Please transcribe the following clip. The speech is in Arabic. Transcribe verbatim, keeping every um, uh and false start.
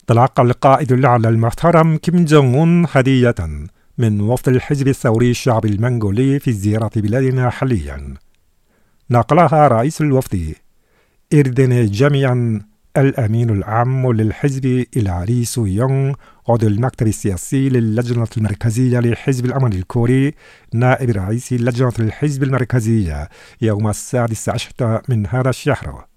تلقى القائد الأعلى المحترم كيم جونغ أون هدية من وفد الحزب الثوري الشعبي المنغولي في زيارة بلادنا حاليا. نقلها رئيس الوفد إردن جميعا الأمين العام للحزب إلى ري سو يونغ عضو المكتب السياسي للجنة المركزية لحزب الأمن الكوري نائب رئيس لجنة الحزب المركزية يوم السادس عشر من هذا الشهر.